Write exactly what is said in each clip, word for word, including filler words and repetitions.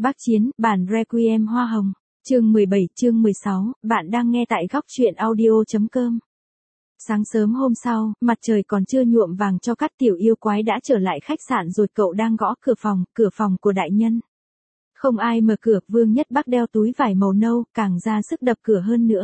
Bác Chiến, bản Requiem Hoa Hồng. Chương mười bảy, chương mười sáu, bạn đang nghe tại góc truyện audio.com. Sáng sớm hôm sau, mặt trời còn chưa nhuộm vàng cho các tiểu yêu quái đã trở lại khách sạn rồi, cậu đang gõ cửa phòng, cửa phòng của đại nhân. Không ai mở cửa, Vương Nhất Bắc đeo túi vải màu nâu, càng ra sức đập cửa hơn nữa.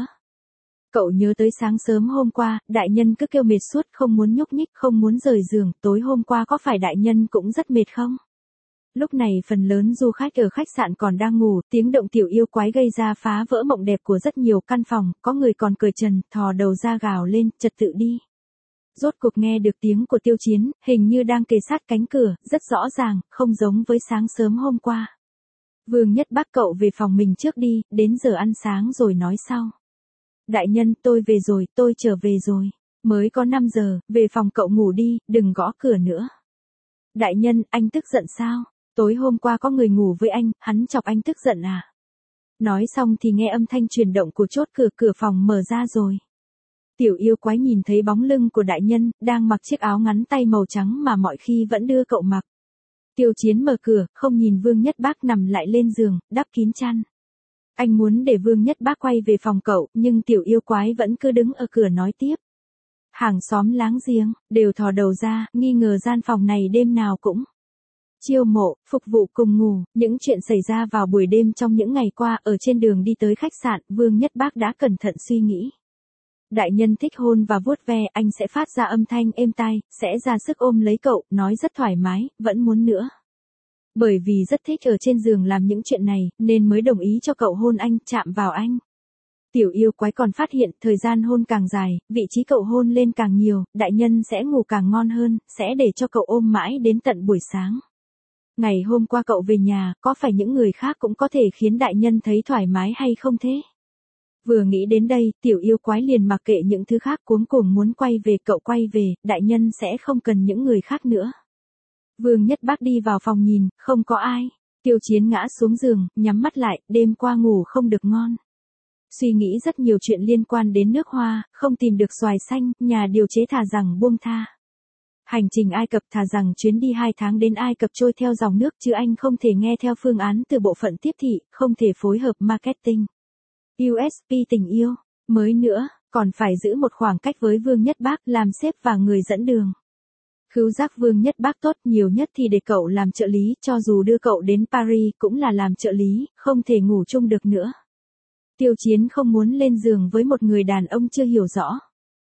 Cậu nhớ tới sáng sớm hôm qua, đại nhân cứ kêu mệt suốt, không muốn nhúc nhích, không muốn rời giường, tối hôm qua có phải đại nhân cũng rất mệt không? Lúc này phần lớn du khách ở khách sạn còn đang ngủ, tiếng động tiểu yêu quái gây ra phá vỡ mộng đẹp của rất nhiều căn phòng, có người còn cởi trần, thò đầu ra gào lên, trật tự đi. Rốt cuộc nghe được tiếng của Tiêu Chiến, hình như đang kề sát cánh cửa, rất rõ ràng, không giống với sáng sớm hôm qua. Vương Nhất Bắc, cậu về phòng mình trước đi, đến giờ ăn sáng rồi nói sau. Đại nhân, tôi về rồi, tôi trở về rồi. Mới có năm giờ, về phòng cậu ngủ đi, đừng gõ cửa nữa. Đại nhân, anh tức giận sao? Tối hôm qua có người ngủ với anh, hắn chọc anh tức giận à? Nói xong thì nghe âm thanh chuyển động của chốt cửa, cửa phòng mở ra rồi. Tiểu yêu quái nhìn thấy bóng lưng của đại nhân, đang mặc chiếc áo ngắn tay màu trắng mà mọi khi vẫn đưa cậu mặc. Tiêu Chiến mở cửa, không nhìn Vương Nhất Bắc nằm lại lên giường, đắp kín chăn. Anh muốn để Vương Nhất Bắc quay về phòng cậu, nhưng tiểu yêu quái vẫn cứ đứng ở cửa nói tiếp. Hàng xóm láng giềng, đều thò đầu ra, nghi ngờ gian phòng này đêm nào cũng chiêu mộ, phục vụ cùng ngủ. Những chuyện xảy ra vào buổi đêm trong những ngày qua, ở trên đường đi tới khách sạn, Vương Nhất Bắc đã cẩn thận suy nghĩ. Đại nhân thích hôn và vuốt ve, anh sẽ phát ra âm thanh êm tai, sẽ ra sức ôm lấy cậu, nói rất thoải mái, vẫn muốn nữa. Bởi vì rất thích ở trên giường làm những chuyện này, nên mới đồng ý cho cậu hôn anh, chạm vào anh. Tiểu yêu quái còn phát hiện, thời gian hôn càng dài, vị trí cậu hôn lên càng nhiều, đại nhân sẽ ngủ càng ngon hơn, sẽ để cho cậu ôm mãi đến tận buổi sáng. Ngày hôm qua cậu về nhà, có phải những người khác cũng có thể khiến đại nhân thấy thoải mái hay không thế? Vừa nghĩ đến đây, tiểu yêu quái liền mặc kệ những thứ khác, cuống cuồng muốn quay về. Cậu quay về, đại nhân sẽ không cần những người khác nữa. Vương Nhất Bắc đi vào phòng nhìn, không có ai. Tiêu Chiến ngã xuống giường, nhắm mắt lại, đêm qua ngủ không được ngon. Suy nghĩ rất nhiều chuyện liên quan đến nước Hoa, không tìm được xoài xanh, nhà điều chế thà rằng buông tha. Hành trình Ai Cập, thà rằng chuyến đi hai tháng đến Ai Cập trôi theo dòng nước, chứ anh không thể nghe theo phương án từ bộ phận tiếp thị, không thể phối hợp marketing. u ét pê tình yêu, mới nữa, còn phải giữ một khoảng cách với Vương Nhất Bắc, làm sếp và người dẫn đường. Khứu giác Vương Nhất Bắc tốt, nhiều nhất thì để cậu làm trợ lý, cho dù đưa cậu đến Paris cũng là làm trợ lý, không thể ngủ chung được nữa. Tiêu Chiến không muốn lên giường với một người đàn ông chưa hiểu rõ.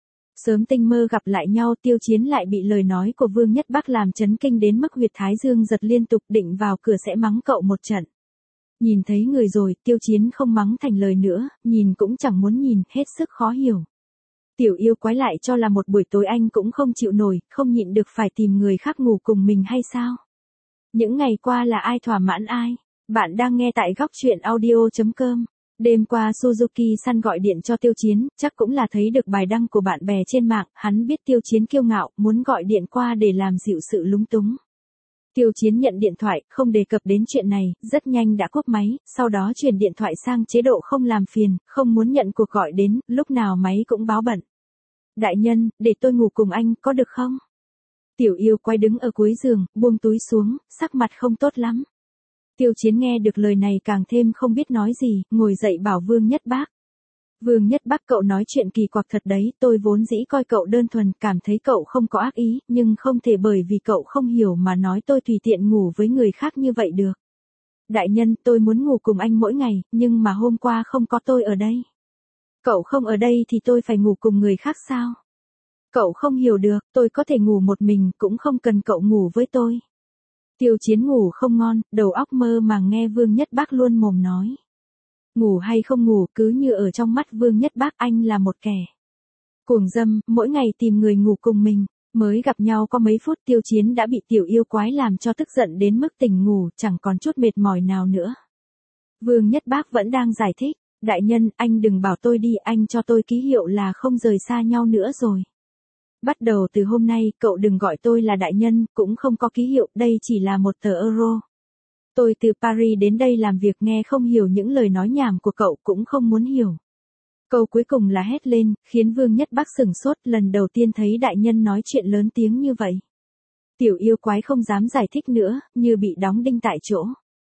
Sớm tinh mơ gặp lại nhau, Tiêu Chiến lại bị lời nói của Vương Nhất Bắc làm chấn kinh đến mức huyệt thái dương giật liên tục, định vào cửa sẽ mắng cậu một trận. Nhìn thấy người rồi, Tiêu Chiến không mắng thành lời nữa, nhìn cũng chẳng muốn nhìn, hết sức khó hiểu. Tiểu yêu quái lại cho là một buổi tối anh cũng không chịu nổi, không nhịn được phải tìm người khác ngủ cùng mình hay sao? Những ngày qua là ai thỏa mãn ai? Bạn đang nghe tại góc truyện audio.com. Đêm qua Suzuki-san gọi điện cho Tiêu Chiến, chắc cũng là thấy được bài đăng của bạn bè trên mạng, hắn biết Tiêu Chiến kiêu ngạo, muốn gọi điện qua để làm dịu sự lúng túng. Tiêu Chiến nhận điện thoại, không đề cập đến chuyện này, rất nhanh đã cúp máy, sau đó chuyển điện thoại sang chế độ không làm phiền, không muốn nhận cuộc gọi đến, lúc nào máy cũng báo bận. Đại nhân, để tôi ngủ cùng anh, có được không? Tiểu yêu quay đứng ở cuối giường, buông túi xuống, sắc mặt không tốt lắm. Tiêu Chiến nghe được lời này càng thêm không biết nói gì, ngồi dậy bảo Vương Nhất Bắc. Vương Nhất Bắc, cậu nói chuyện kỳ quặc thật đấy, tôi vốn dĩ coi cậu đơn thuần, cảm thấy cậu không có ác ý, nhưng không thể bởi vì cậu không hiểu mà nói tôi tùy tiện ngủ với người khác như vậy được. Đại nhân, tôi muốn ngủ cùng anh mỗi ngày, nhưng mà hôm qua không có tôi ở đây. Cậu không ở đây thì tôi phải ngủ cùng người khác sao? Cậu không hiểu được, tôi có thể ngủ một mình, cũng không cần cậu ngủ với tôi. Tiêu Chiến ngủ không ngon, đầu óc mơ màng nghe Vương Nhất Bắc luôn mồm nói. Ngủ hay không ngủ, cứ như ở trong mắt Vương Nhất Bắc anh là một kẻ cuồng dâm, mỗi ngày tìm người ngủ cùng mình. Mới gặp nhau có mấy phút, Tiêu Chiến đã bị tiểu yêu quái làm cho tức giận đến mức tỉnh ngủ, chẳng còn chút mệt mỏi nào nữa. Vương Nhất Bắc vẫn đang giải thích, đại nhân, anh đừng bảo tôi đi, anh cho tôi ký hiệu là không rời xa nhau nữa rồi. Bắt đầu từ hôm nay, cậu đừng gọi tôi là đại nhân, cũng không có ký hiệu, đây chỉ là một tờ euro. Tôi từ Paris đến đây làm việc, nghe không hiểu những lời nói nhảm của cậu, cũng không muốn hiểu. Câu cuối cùng là hét lên, khiến Vương Nhất Bắc sửng sốt, lần đầu tiên thấy đại nhân nói chuyện lớn tiếng như vậy. Tiểu yêu quái không dám giải thích nữa, như bị đóng đinh tại chỗ.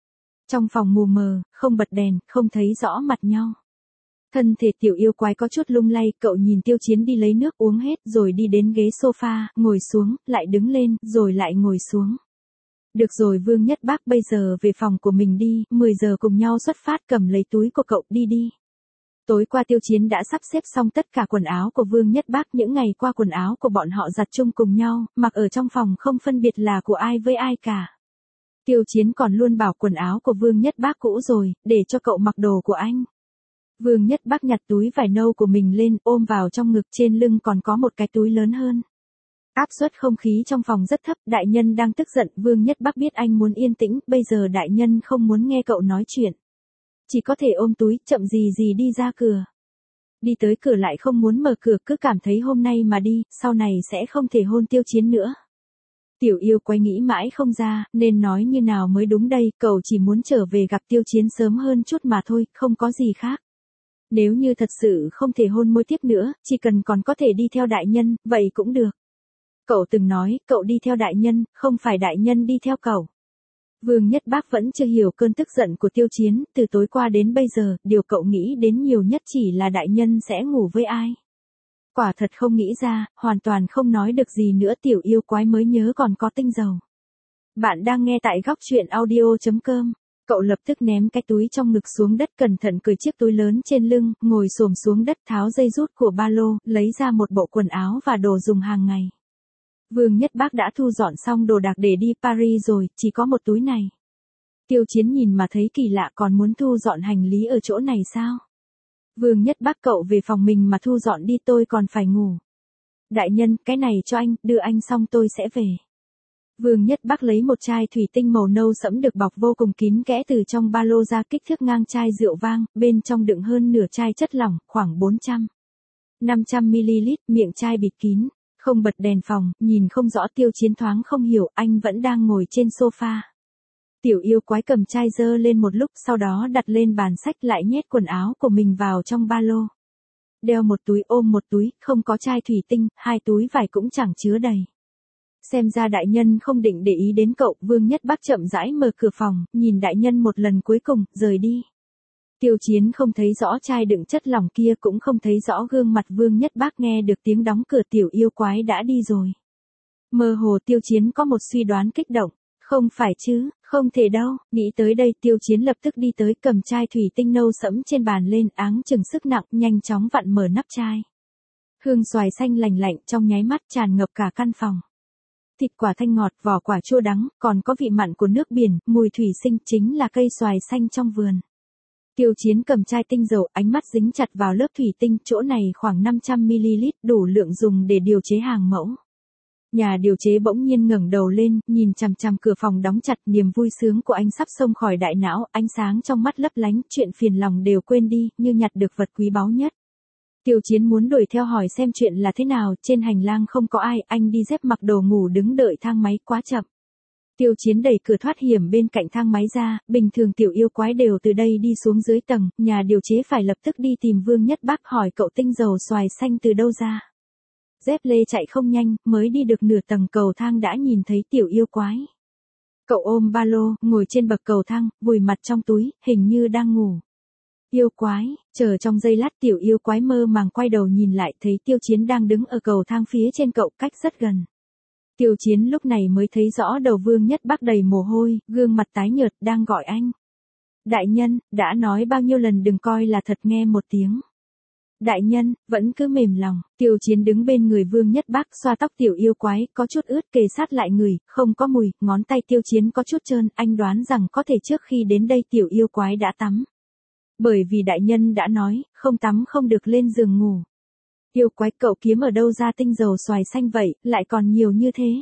Trong phòng mù mờ, không bật đèn, không thấy rõ mặt nhau. Thân thể tiểu yêu quái có chút lung lay, cậu nhìn Tiêu Chiến đi lấy nước uống hết rồi đi đến ghế sofa, ngồi xuống, lại đứng lên, rồi lại ngồi xuống. Được rồi Vương Nhất Bác, bây giờ về phòng của mình đi, mười giờ cùng nhau xuất phát, cầm lấy túi của cậu đi đi. Tối qua Tiêu Chiến đã sắp xếp xong tất cả quần áo của Vương Nhất Bác, những ngày qua quần áo của bọn họ giặt chung cùng nhau, mặc ở trong phòng không phân biệt là của ai với ai cả. Tiêu Chiến còn luôn bảo quần áo của Vương Nhất Bác cũ rồi, để cho cậu mặc đồ của anh. Vương Nhất Bác nhặt túi vải nâu của mình lên, ôm vào trong ngực, trên lưng còn có một cái túi lớn hơn. Áp suất không khí trong phòng rất thấp, đại nhân đang tức giận, Vương Nhất Bác biết anh muốn yên tĩnh, bây giờ đại nhân không muốn nghe cậu nói chuyện. Chỉ có thể ôm túi, chậm gì gì đi ra cửa. Đi tới cửa lại không muốn mở cửa, cứ cảm thấy hôm nay mà đi, sau này sẽ không thể hôn Tiêu Chiến nữa. Tiểu yêu quái nghĩ mãi không ra, nên nói như nào mới đúng đây, cậu chỉ muốn trở về gặp Tiêu Chiến sớm hơn chút mà thôi, không có gì khác. Nếu như thật sự không thể hôn môi tiếp nữa, chỉ cần còn có thể đi theo đại nhân, vậy cũng được. Cậu từng nói, cậu đi theo đại nhân, không phải đại nhân đi theo cậu. Vương Nhất Bác vẫn chưa hiểu cơn tức giận của Tiêu Chiến, từ tối qua đến bây giờ, điều cậu nghĩ đến nhiều nhất chỉ là đại nhân sẽ ngủ với ai. Quả thật không nghĩ ra, hoàn toàn không nói được gì nữa, tiểu yêu quái mới nhớ còn có tinh dầu. Bạn đang nghe tại góc truyện audio chấm com. Cậu lập tức ném cái túi trong ngực xuống đất, cẩn thận cởi chiếc túi lớn trên lưng, ngồi xổm xuống đất, tháo dây rút của ba lô, lấy ra một bộ quần áo và đồ dùng hàng ngày. Vương Nhất Bác đã thu dọn xong đồ đạc để đi Paris rồi, chỉ có một túi này. Tiêu Chiến nhìn mà thấy kỳ lạ, còn muốn thu dọn hành lý ở chỗ này sao? Vương Nhất Bác, cậu về phòng mình mà thu dọn đi, tôi còn phải ngủ. Đại nhân, cái này cho anh, đưa anh xong tôi sẽ về. Vương Nhất Bác lấy một chai thủy tinh màu nâu sẫm được bọc vô cùng kín kẽ từ trong ba lô ra, kích thước ngang chai rượu vang, bên trong đựng hơn nửa chai chất lỏng, khoảng bốn trăm, năm trăm mi li lít, miệng chai bịt kín. Không bật đèn phòng, nhìn không rõ, Tiêu Chiến thoáng không hiểu, anh vẫn đang ngồi trên sofa. Tiểu yêu quái cầm chai dơ lên một lúc, sau đó đặt lên bàn sách, lại nhét quần áo của mình vào trong ba lô. Đeo một túi, ôm một túi, không có chai thủy tinh, hai túi vải cũng chẳng chứa đầy. Xem ra đại nhân không định để ý đến cậu. Vương Nhất Bác chậm rãi mở cửa phòng, nhìn đại nhân một lần cuối cùng, rời đi. Tiêu Chiến không thấy rõ chai đựng chất lỏng kia, cũng không thấy rõ gương mặt Vương Nhất Bác, nghe được tiếng đóng cửa, tiểu yêu quái đã đi rồi. Mơ hồ Tiêu Chiến có một suy đoán kích động. Không phải chứ, không thể đâu. Nghĩ tới đây, Tiêu Chiến lập tức đi tới, cầm chai thủy tinh nâu sẫm trên bàn lên, áng chừng sức nặng, nhanh chóng vặn mở nắp chai. Hương xoài xanh lành lạnh trong nháy mắt tràn ngập cả căn phòng. Thịt quả thanh ngọt, vỏ quả chua đắng, còn có vị mặn của nước biển, mùi thủy sinh, chính là cây xoài xanh trong vườn. Tiêu Chiến cầm chai tinh dầu, ánh mắt dính chặt vào lớp thủy tinh, chỗ này khoảng năm trăm mi li lít, đủ lượng dùng để điều chế hàng mẫu. Nhà điều chế bỗng nhiên ngẩng đầu lên, nhìn chằm chằm cửa phòng đóng chặt, niềm vui sướng của anh sắp xông khỏi đại não, ánh sáng trong mắt lấp lánh, chuyện phiền lòng đều quên đi, như nhặt được vật quý báu nhất. Tiêu Chiến muốn đuổi theo hỏi xem chuyện là thế nào, trên hành lang không có ai, anh đi dép mặc đồ ngủ đứng đợi thang máy, quá chậm. Tiêu Chiến đẩy cửa thoát hiểm bên cạnh thang máy ra, bình thường tiểu yêu quái đều từ đây đi xuống dưới tầng, nhà điều chế phải lập tức đi tìm Vương Nhất Bác hỏi cậu tinh dầu xoài xanh từ đâu ra. Dép lê chạy không nhanh, mới đi được nửa tầng cầu thang đã nhìn thấy tiểu yêu quái. Cậu ôm ba lô, ngồi trên bậc cầu thang, vùi mặt trong túi, hình như đang ngủ. Yêu quái, chờ trong giây lát, tiểu yêu quái mơ màng quay đầu nhìn lại, thấy Tiêu Chiến đang đứng ở cầu thang phía trên cậu, cách rất gần. Tiêu Chiến lúc này mới thấy rõ đầu Vương Nhất Bác đầy mồ hôi, gương mặt tái nhợt, đang gọi anh. Đại nhân, đã nói bao nhiêu lần đừng coi là thật, nghe một tiếng. Đại nhân, vẫn cứ mềm lòng. Tiêu Chiến đứng bên người Vương Nhất Bác, xoa tóc tiểu yêu quái, có chút ướt, kề sát lại người, không có mùi, ngón tay Tiêu Chiến có chút trơn, anh đoán rằng có thể trước khi đến đây tiểu yêu quái đã tắm. Bởi vì đại nhân đã nói, không tắm không được lên giường ngủ. Yêu quái, cậu kiếm ở đâu ra tinh dầu xoài xanh vậy, lại còn nhiều như thế?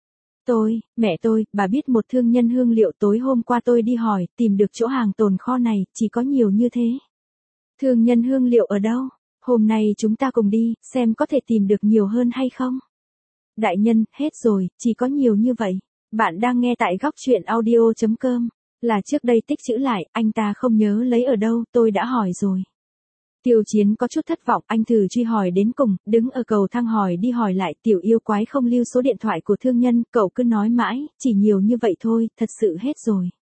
Tôi, mẹ tôi, bà biết một thương nhân hương liệu, tối hôm qua tôi đi hỏi, tìm được chỗ hàng tồn kho này, chỉ có nhiều như thế. Thương nhân hương liệu ở đâu? Hôm nay chúng ta cùng đi, xem có thể tìm được nhiều hơn hay không? Đại nhân, hết rồi, chỉ có nhiều như vậy. Bạn đang nghe tại góc truyện audio chấm com. Là trước đây tích trữ lại, anh ta không nhớ lấy ở đâu, tôi đã hỏi rồi. Tiêu Chiến có chút thất vọng, anh thử truy hỏi đến cùng, đứng ở cầu thang hỏi đi hỏi lại, tiểu yêu quái không lưu số điện thoại của thương nhân, cậu cứ nói mãi, chỉ nhiều như vậy thôi, thật sự hết rồi.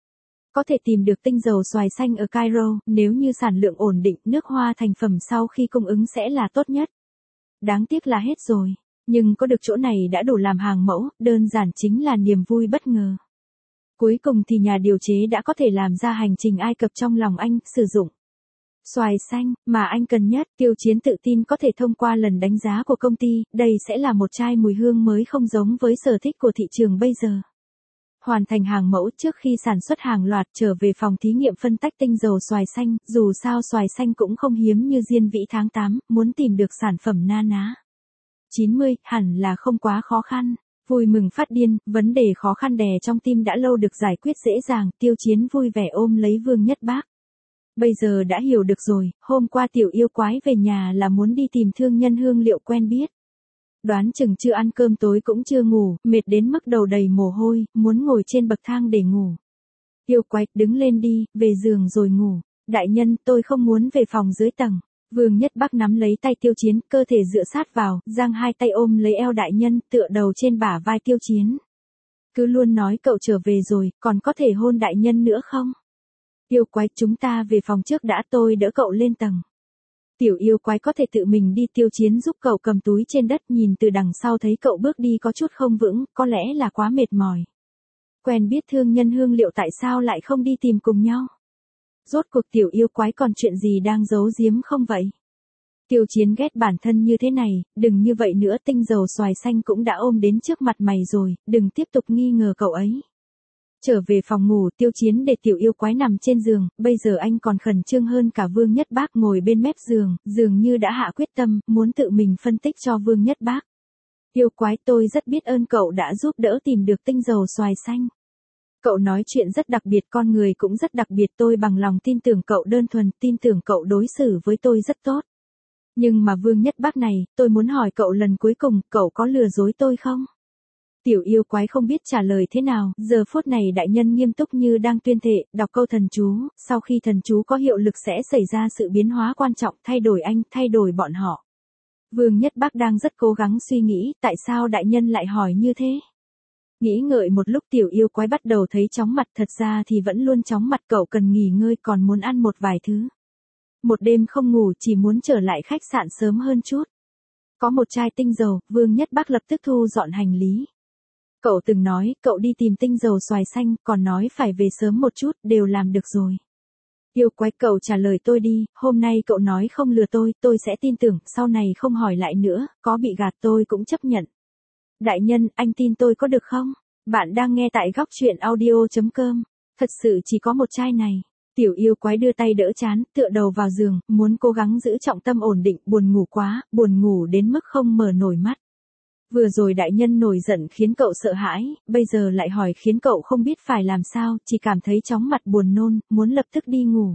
Có thể tìm được tinh dầu xoài xanh ở Cairo, nếu như sản lượng ổn định, nước hoa thành phẩm sau khi cung ứng sẽ là tốt nhất. Đáng tiếc là hết rồi, nhưng có được chỗ này đã đủ làm hàng mẫu, đơn giản chính là niềm vui bất ngờ. Cuối cùng thì nhà điều chế đã có thể làm ra hành trình Ai Cập trong lòng anh, sử dụng xoài xanh mà anh cần nhất. Tiêu Chiến tự tin có thể thông qua lần đánh giá của công ty, đây sẽ là một chai mùi hương mới không giống với sở thích của thị trường bây giờ. Hoàn thành hàng mẫu trước khi sản xuất hàng loạt, trở về phòng thí nghiệm phân tách tinh dầu xoài xanh, dù sao xoài xanh cũng không hiếm như diên vĩ tháng tám, muốn tìm được sản phẩm na ná chín mươi, hẳn là không quá khó khăn. Vui mừng phát điên, vấn đề khó khăn đè trong tim đã lâu được giải quyết dễ dàng, Tiêu Chiến vui vẻ ôm lấy Vương Nhất Bác. Bây giờ đã hiểu được rồi, hôm qua tiểu yêu quái về nhà là muốn đi tìm thương nhân hương liệu quen biết. Đoán chừng chưa ăn cơm tối cũng chưa ngủ, mệt đến mức đầu đầy mồ hôi, muốn ngồi trên bậc thang để ngủ. Yêu quái, đứng lên đi, về giường rồi ngủ. Đại nhân, tôi không muốn về phòng dưới tầng. Vương Nhất Bác nắm lấy tay Tiêu Chiến, cơ thể dựa sát vào, giang hai tay ôm lấy eo đại nhân, tựa đầu trên bả vai Tiêu Chiến. Cứ luôn nói cậu trở về rồi, còn có thể hôn đại nhân nữa không? Yêu quái, chúng ta về phòng trước đã, tôi đỡ cậu lên tầng. Tiểu yêu quái có thể tự mình đi. Tiêu Chiến giúp cậu cầm túi trên đất, nhìn từ đằng sau thấy cậu bước đi có chút không vững, có lẽ là quá mệt mỏi. Quen biết thương nhân hương liệu tại sao lại không đi tìm cùng nhau? Rốt cuộc tiểu yêu quái còn chuyện gì đang giấu giếm không vậy? Tiêu Chiến ghét bản thân như thế này, đừng như vậy nữa, tinh dầu xoài xanh cũng đã ôm đến trước mặt mày rồi, đừng tiếp tục nghi ngờ cậu ấy. Trở về phòng ngủ, Tiêu Chiến để tiểu yêu quái nằm trên giường, bây giờ anh còn khẩn trương hơn cả Vương Nhất Bác ngồi bên mép giường, dường như đã hạ quyết tâm, muốn tự mình phân tích cho Vương Nhất Bác. Yêu quái, tôi rất biết ơn cậu đã giúp đỡ tìm được tinh dầu xoài xanh. Cậu nói chuyện rất đặc biệt, con người cũng rất đặc biệt, tôi bằng lòng tin tưởng cậu đơn thuần, tin tưởng cậu đối xử với tôi rất tốt. Nhưng mà Vương Nhất Bác này, tôi muốn hỏi cậu lần cuối cùng, cậu có lừa dối tôi không? Tiểu yêu quái không biết trả lời thế nào, giờ phút này đại nhân nghiêm túc như đang tuyên thệ, đọc câu thần chú, sau khi thần chú có hiệu lực sẽ xảy ra sự biến hóa quan trọng, thay đổi anh, thay đổi bọn họ. Vương Nhất Bác đang rất cố gắng suy nghĩ, tại sao đại nhân lại hỏi như thế? Nghĩ ngợi một lúc tiểu yêu quái bắt đầu thấy chóng mặt, thật ra thì vẫn luôn chóng mặt, cậu cần nghỉ ngơi, còn muốn ăn một vài thứ. Một đêm không ngủ, chỉ muốn trở lại khách sạn sớm hơn chút. Có một chai tinh dầu, Vương Nhất Bác lập tức thu dọn hành lý. Cậu từng nói, cậu đi tìm tinh dầu xoài xanh, còn nói phải về sớm một chút, đều làm được rồi. Yêu quái, cậu trả lời tôi đi, hôm nay cậu nói không lừa tôi, tôi sẽ tin tưởng, sau này không hỏi lại nữa, có bị gạt tôi cũng chấp nhận. Đại nhân, anh tin tôi có được không? Bạn đang nghe tại góc truyện audio chấm com. Thật sự chỉ có một chai này. Tiểu yêu quái đưa tay đỡ chán, tựa đầu vào giường, muốn cố gắng giữ trọng tâm ổn định, buồn ngủ quá, buồn ngủ đến mức không mở nổi mắt. Vừa rồi đại nhân nổi giận khiến cậu sợ hãi, bây giờ lại hỏi khiến cậu không biết phải làm sao, chỉ cảm thấy chóng mặt buồn nôn, muốn lập tức đi ngủ.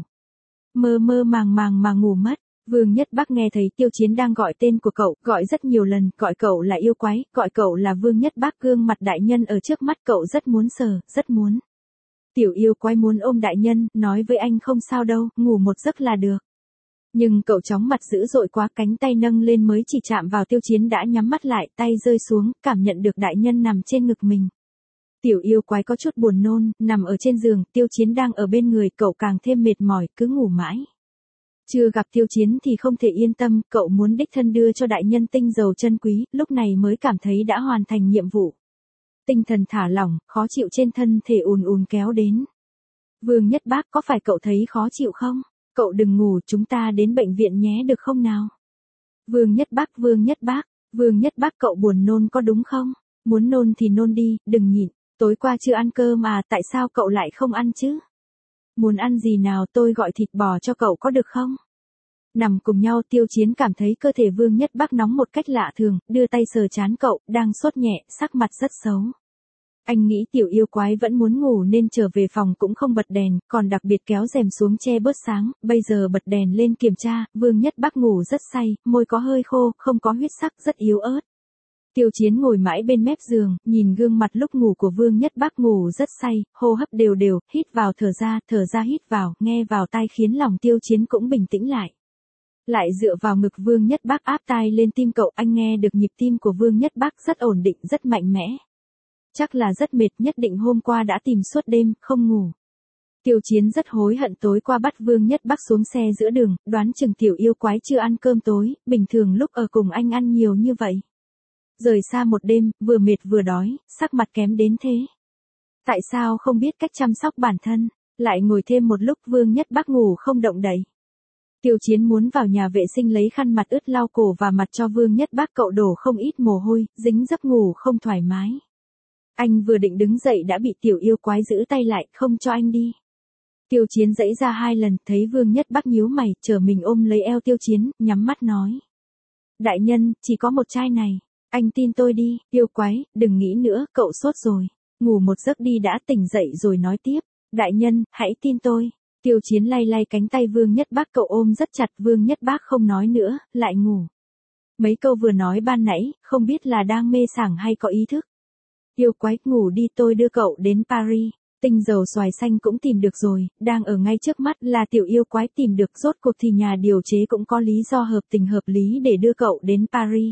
Mơ mơ màng màng mà ngủ mất. Vương Nhất Bác nghe thấy Tiêu Chiến đang gọi tên của cậu, gọi rất nhiều lần, gọi cậu là yêu quái, gọi cậu là Vương Nhất Bác, gương mặt đại nhân ở trước mắt cậu rất muốn sờ, rất muốn. Tiểu yêu quái muốn ôm đại nhân, nói với anh không sao đâu, ngủ một giấc là được. Nhưng cậu chóng mặt dữ dội quá, cánh tay nâng lên mới chỉ chạm vào Tiêu Chiến đã nhắm mắt lại, tay rơi xuống, cảm nhận được đại nhân nằm trên ngực mình. Tiểu yêu quái có chút buồn nôn, nằm ở trên giường, Tiêu Chiến đang ở bên người, cậu càng thêm mệt mỏi, cứ ngủ mãi. Chưa gặp Tiêu Chiến thì không thể yên tâm, cậu muốn đích thân đưa cho đại nhân tinh dầu chân quý, lúc này mới cảm thấy đã hoàn thành nhiệm vụ. Tinh thần thả lỏng, khó chịu trên thân thể ùn ùn kéo đến. Vương Nhất Bác, có phải cậu thấy khó chịu không? Cậu đừng ngủ, chúng ta đến bệnh viện nhé được không nào? Vương Nhất Bác, Vương Nhất Bác, Vương Nhất Bác, cậu buồn nôn có đúng không? Muốn nôn thì nôn đi, đừng nhịn. Tối qua chưa ăn cơm à, tại sao cậu lại không ăn chứ? Muốn ăn gì nào, tôi gọi thịt bò cho cậu có được không? Nằm cùng nhau, Tiêu Chiến cảm thấy cơ thể Vương Nhất Bác nóng một cách lạ thường, đưa tay sờ trán cậu, đang sốt nhẹ, sắc mặt rất xấu. Anh nghĩ tiểu yêu quái vẫn muốn ngủ nên trở về phòng cũng không bật đèn, còn đặc biệt kéo rèm xuống che bớt sáng, bây giờ bật đèn lên kiểm tra, Vương Nhất Bác ngủ rất say, môi có hơi khô, không có huyết sắc, rất yếu ớt. Tiêu Chiến ngồi mãi bên mép giường, nhìn gương mặt lúc ngủ của Vương Nhất Bác, ngủ rất say, hô hấp đều đều, hít vào thở ra, thở ra hít vào, nghe vào tai khiến lòng Tiêu Chiến cũng bình tĩnh lại. Lại dựa vào ngực Vương Nhất Bác, áp tai lên tim cậu, anh nghe được nhịp tim của Vương Nhất Bác rất ổn định, rất mạnh mẽ. Chắc là rất mệt, nhất định hôm qua đã tìm suốt đêm, không ngủ. Tiêu Chiến rất hối hận tối qua bắt Vương Nhất Bắc xuống xe giữa đường, đoán chừng tiểu yêu quái chưa ăn cơm tối, bình thường lúc ở cùng anh ăn nhiều như vậy. Rời xa một đêm, vừa mệt vừa đói, sắc mặt kém đến thế. Tại sao không biết cách chăm sóc bản thân, lại ngồi thêm một lúc Vương Nhất Bắc ngủ không động đậy. Tiêu Chiến muốn vào nhà vệ sinh lấy khăn mặt ướt lau cổ và mặt cho Vương Nhất Bắc, cậu đổ không ít mồ hôi, dính giấc ngủ không thoải mái. Anh vừa định đứng dậy đã bị tiểu yêu quái giữ tay lại, không cho anh đi. Tiêu Chiến giãy ra hai lần, thấy Vương Nhất Bắc nhíu mày, chờ mình ôm lấy eo Tiêu Chiến, nhắm mắt nói. Đại nhân, chỉ có một chai này, anh tin tôi đi. Yêu quái, đừng nghĩ nữa, cậu sốt rồi. Ngủ một giấc đi đã, tỉnh dậy rồi nói tiếp. Đại nhân, hãy tin tôi. Tiêu Chiến lay lay cánh tay Vương Nhất Bắc, cậu ôm rất chặt. Vương Nhất Bắc không nói nữa, lại ngủ. Mấy câu vừa nói ban nãy, không biết là đang mê sảng hay có ý thức. Yêu quái, ngủ đi, tôi đưa cậu đến Paris. Tinh dầu xoài xanh cũng tìm được rồi, đang ở ngay trước mắt, là tiểu yêu quái tìm được, rốt cuộc thì nhà điều chế cũng có lý do hợp tình hợp lý để đưa cậu đến Paris.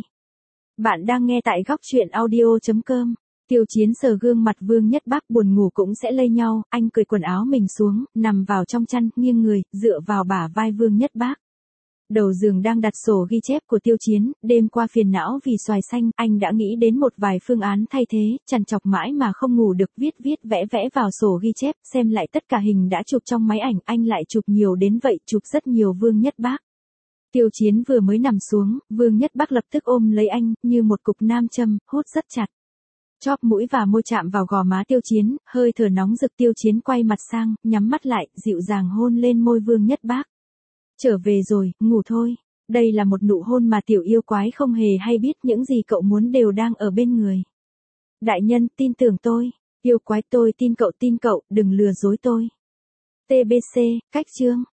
Bạn đang nghe tại góc truyện audio chấm com. Tiêu Chiến sờ gương mặt Vương Nhất Bắc, buồn ngủ cũng sẽ lây nhau, anh cởi quần áo mình xuống, nằm vào trong chăn, nghiêng người, dựa vào bả vai Vương Nhất Bắc. Đầu giường đang đặt sổ ghi chép của Tiêu Chiến, đêm qua phiền não vì xoài xanh, anh đã nghĩ đến một vài phương án thay thế, trằn trọc mãi mà không ngủ được, viết viết vẽ vẽ vào sổ ghi chép, xem lại tất cả hình đã chụp trong máy ảnh, anh lại chụp nhiều đến vậy, chụp rất nhiều Vương Nhất Bắc. Tiêu Chiến vừa mới nằm xuống, Vương Nhất Bắc lập tức ôm lấy anh, như một cục nam châm, hút rất chặt. Chóp mũi và môi chạm vào gò má Tiêu Chiến, hơi thở nóng rực. Tiêu Chiến quay mặt sang, nhắm mắt lại, dịu dàng hôn lên môi Vương Nhất Bắc. Trở về rồi, ngủ thôi. Đây là một nụ hôn mà tiểu yêu quái không hề hay biết, những gì cậu muốn đều đang ở bên người. Đại nhân, tin tưởng tôi. Yêu quái, tôi tin cậu, tin cậu, đừng lừa dối tôi. tê bê xê, cách chương.